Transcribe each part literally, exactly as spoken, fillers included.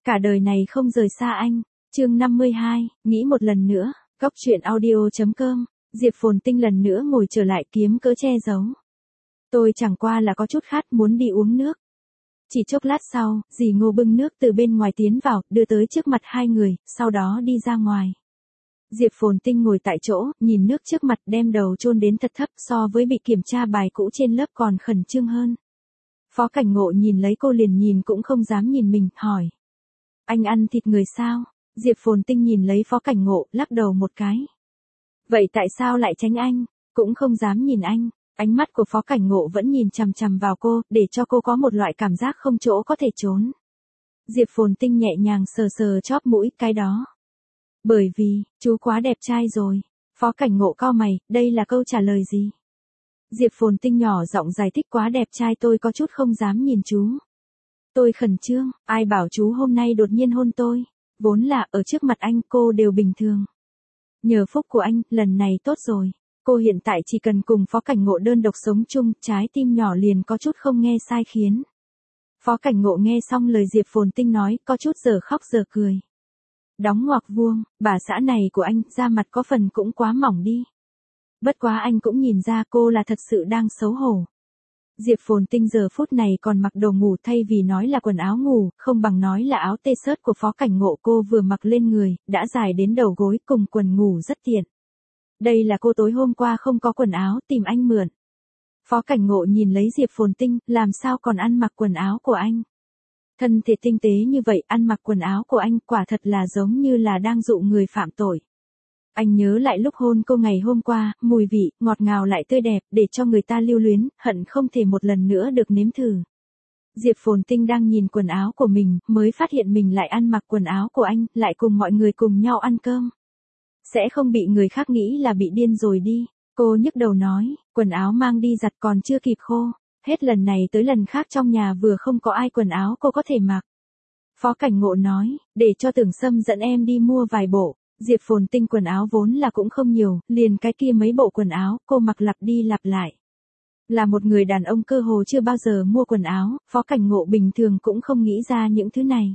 Cả đời này không rời xa anh. Chương năm mươi hai, nghĩ một lần nữa. Góc truyện audio.com. Diệp Phồn Tinh lần nữa ngồi trở lại kiếm cớ che giấu. Tôi chẳng qua là có chút khát muốn đi uống nước. Chỉ chốc lát sau, dì Ngô bưng nước từ bên ngoài tiến vào, đưa tới trước mặt hai người, sau đó đi ra ngoài. Diệp Phồn Tinh ngồi tại chỗ, nhìn nước trước mặt đem đầu chôn đến thật thấp, so với bị kiểm tra bài cũ trên lớp còn khẩn trương hơn. Phó Cảnh Ngộ nhìn lấy cô liền nhìn cũng không dám nhìn mình, hỏi. Anh ăn thịt người sao? Diệp Phồn Tinh nhìn lấy Phó Cảnh Ngộ, lắc đầu một cái. Vậy tại sao lại tránh anh? Cũng không dám nhìn anh. Ánh mắt của Phó Cảnh Ngộ vẫn nhìn chằm chằm vào cô, để cho cô có một loại cảm giác không chỗ có thể trốn. Diệp Phồn Tinh nhẹ nhàng sờ sờ chóp mũi, cái đó. Bởi vì, chú quá đẹp trai rồi. Phó Cảnh Ngộ cau mày, đây là câu trả lời gì? Diệp Phồn Tinh nhỏ giọng giải thích, quá đẹp trai tôi có chút không dám nhìn chú. Tôi khẩn trương, ai bảo chú hôm nay đột nhiên hôn tôi. Vốn là ở trước mặt anh cô đều bình thường. Nhờ phúc của anh, lần này tốt rồi. Cô hiện tại chỉ cần cùng Phó Cảnh Ngộ đơn độc sống chung, trái tim nhỏ liền có chút không nghe sai khiến. Phó Cảnh Ngộ nghe xong lời Diệp Phồn Tinh nói, có chút giờ khóc giờ cười. Đóng ngoặc vuông, bà xã này của anh, da mặt có phần cũng quá mỏng đi. Bất quá anh cũng nhìn ra cô là thật sự đang xấu hổ. Diệp Phồn Tinh giờ phút này còn mặc đồ ngủ, thay vì nói là quần áo ngủ, không bằng nói là áo t-shirt của Phó Cảnh Ngộ cô vừa mặc lên người, đã dài đến đầu gối cùng quần ngủ rất tiện. Đây là cô tối hôm qua không có quần áo tìm anh mượn. Phó Cảnh Ngộ nhìn lấy Diệp Phồn Tinh, làm sao còn ăn mặc quần áo của anh. Thân thể tinh tế như vậy, ăn mặc quần áo của anh quả thật là giống như là đang dụ người phạm tội. Anh nhớ lại lúc hôn cô ngày hôm qua, mùi vị, ngọt ngào lại tươi đẹp, để cho người ta lưu luyến, hận không thể một lần nữa được nếm thử. Diệp Phồn Tinh đang nhìn quần áo của mình, mới phát hiện mình lại ăn mặc quần áo của anh, lại cùng mọi người cùng nhau ăn cơm. Sẽ không bị người khác nghĩ là bị điên rồi đi. Cô nhức đầu nói, quần áo mang đi giặt còn chưa kịp khô. Hết lần này tới lần khác trong nhà vừa không có ai quần áo cô có thể mặc. Phó Cảnh Ngộ nói, để cho Tưởng Sâm dẫn em đi mua vài bộ. Diệp Phồn Tinh quần áo vốn là cũng không nhiều, liền cái kia mấy bộ quần áo, cô mặc lặp đi lặp lại. Là một người đàn ông cơ hồ chưa bao giờ mua quần áo, Phó Cảnh Ngộ bình thường cũng không nghĩ ra những thứ này.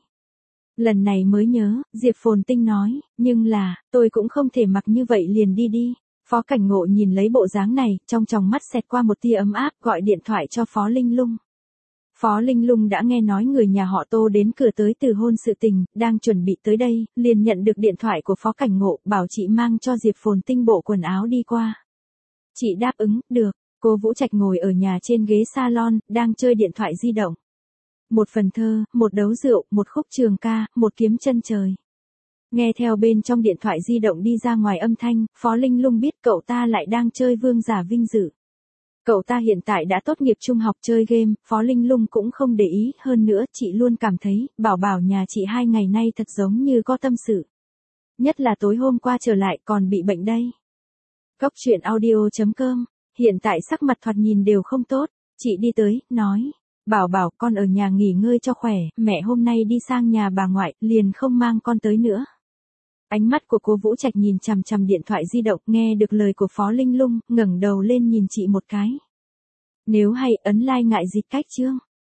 Lần này mới nhớ, Diệp Phồn Tinh nói, nhưng là, tôi cũng không thể mặc như vậy liền đi đi. Phó Cảnh Ngộ nhìn lấy bộ dáng này, trong tròng mắt xẹt qua một tia ấm áp, gọi điện thoại cho Phó Linh Lung. Phó Linh Lung đã nghe nói người nhà họ Tô đến cửa tới từ hôn sự tình, đang chuẩn bị tới đây, liền nhận được điện thoại của Phó Cảnh Ngộ, bảo chị mang cho Diệp Phồn Tinh bộ quần áo đi qua. Chị đáp ứng, được. Cô Vũ Trạch ngồi ở nhà trên ghế salon, đang chơi điện thoại di động. Một phần thơ, một đấu rượu, một khúc trường ca, một kiếm chân trời. Nghe theo bên trong điện thoại di động đi ra ngoài âm thanh, Phó Linh Lung biết cậu ta lại đang chơi Vương Giả Vinh Dự. Cậu ta hiện tại đã tốt nghiệp trung học chơi game, Phó Linh Lung cũng không để ý, hơn nữa chị luôn cảm thấy, bảo bảo nhà chị hai ngày nay thật giống như có tâm sự. Nhất là tối hôm qua trở lại còn bị bệnh đây. Góc truyện audio.com, hiện tại sắc mặt thoạt nhìn đều không tốt, chị đi tới, nói. Bảo bảo con ở nhà nghỉ ngơi cho khỏe, mẹ hôm nay đi sang nhà bà ngoại, liền không mang con tới nữa. Ánh mắt của cô Vũ Trạch nhìn chằm chằm điện thoại di động, nghe được lời của Phó Linh Lung, ngẩng đầu lên nhìn chị một cái. Nếu hay, ấn like ngại dịch cách chương.